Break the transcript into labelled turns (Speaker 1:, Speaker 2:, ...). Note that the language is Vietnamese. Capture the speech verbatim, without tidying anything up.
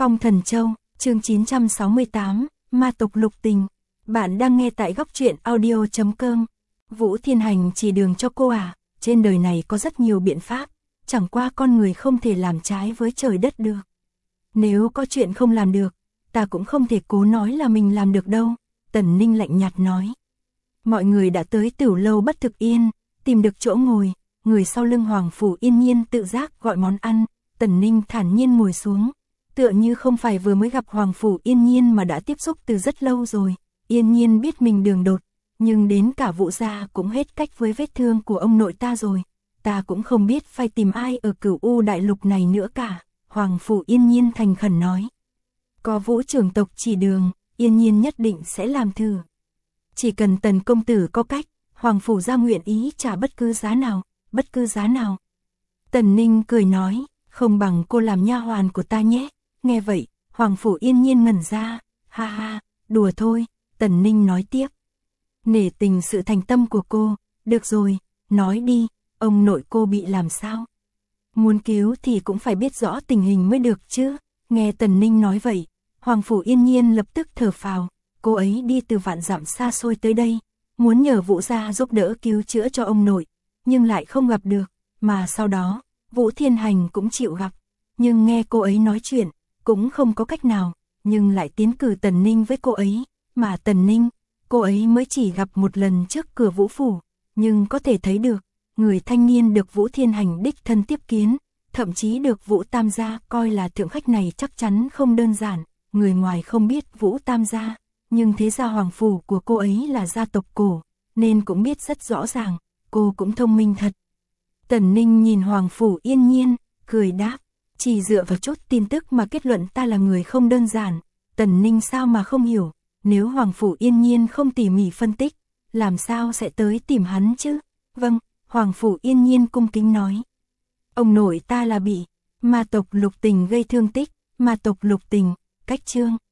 Speaker 1: Phong Thần Châu, chương chín trăm sáu mươi tám, Ma tộc lục tình. Bạn đang nghe tại góc truyện audio chấm com. Vũ Thiên Hành chỉ đường cho cô à, trên đời này có rất nhiều biện pháp, chẳng qua con người không thể làm trái với trời đất được. Nếu có chuyện không làm được, ta cũng không thể cố nói là mình làm được đâu, Tần Ninh lạnh nhạt nói. Mọi người đã tới Tửu Lâu Bất Thực Yên, tìm được chỗ ngồi, người sau lưng Hoàng Phủ Yên Nhiên tự giác gọi món ăn, Tần Ninh thản nhiên ngồi xuống, tựa như không phải vừa mới gặp Hoàng Phủ Yên Nhiên mà đã tiếp xúc từ rất lâu rồi. Yên Nhiên biết mình đường đột, nhưng đến cả Vũ gia cũng hết cách với vết thương của ông nội ta rồi, ta cũng không biết phải tìm ai ở Cửu U đại lục này nữa cả, Hoàng Phủ Yên Nhiên thành khẩn nói. Có Vũ trưởng tộc chỉ đường, Yên Nhiên nhất định sẽ làm thử. Chỉ cần Tần công tử có cách, Hoàng Phủ gia nguyện ý trả bất cứ giá nào, bất cứ giá nào. Tần Ninh cười nói, không bằng cô làm nha hoàn của ta nhé. Nghe vậy, Hoàng Phủ Yên Nhiên ngẩn ra, ha ha, đùa thôi, Tần Ninh nói tiếp. Nể tình sự thành tâm của cô, được rồi, nói đi, ông nội cô bị làm sao? Muốn cứu thì cũng phải biết rõ tình hình mới được chứ. Nghe Tần Ninh nói vậy, Hoàng Phủ Yên Nhiên lập tức thở phào, cô ấy đi từ vạn dặm xa xôi tới đây, muốn nhờ Vũ gia giúp đỡ cứu chữa cho ông nội, nhưng lại không gặp được, mà sau đó, Vũ Thiên Hành cũng chịu gặp, nhưng nghe cô ấy nói chuyện, cũng không có cách nào, nhưng lại tiến cử Tần Ninh với cô ấy, mà Tần Ninh, cô ấy mới chỉ gặp một lần trước cửa Vũ phủ, nhưng có thể thấy được, người thanh niên được Vũ Thiên Hành đích thân tiếp kiến, thậm chí được Vũ Tam gia coi là thượng khách này chắc chắn không đơn giản, người ngoài không biết Vũ Tam gia, nhưng thế gia Hoàng phủ của cô ấy là gia tộc cổ, nên cũng biết rất rõ ràng, cô cũng thông minh thật. Tần Ninh nhìn Hoàng Phủ Yên Nhiên, cười đáp, chỉ dựa vào chút tin tức mà kết luận ta là người không đơn giản, Tần Ninh sao mà không hiểu, nếu Hoàng Phủ Yên Nhiên không tỉ mỉ phân tích, làm sao sẽ tới tìm hắn chứ? Vâng, Hoàng Phủ Yên Nhiên cung kính nói. Ông nội ta là bị ma tộc lục tình gây thương tích, ma tộc lục tình, cách chương.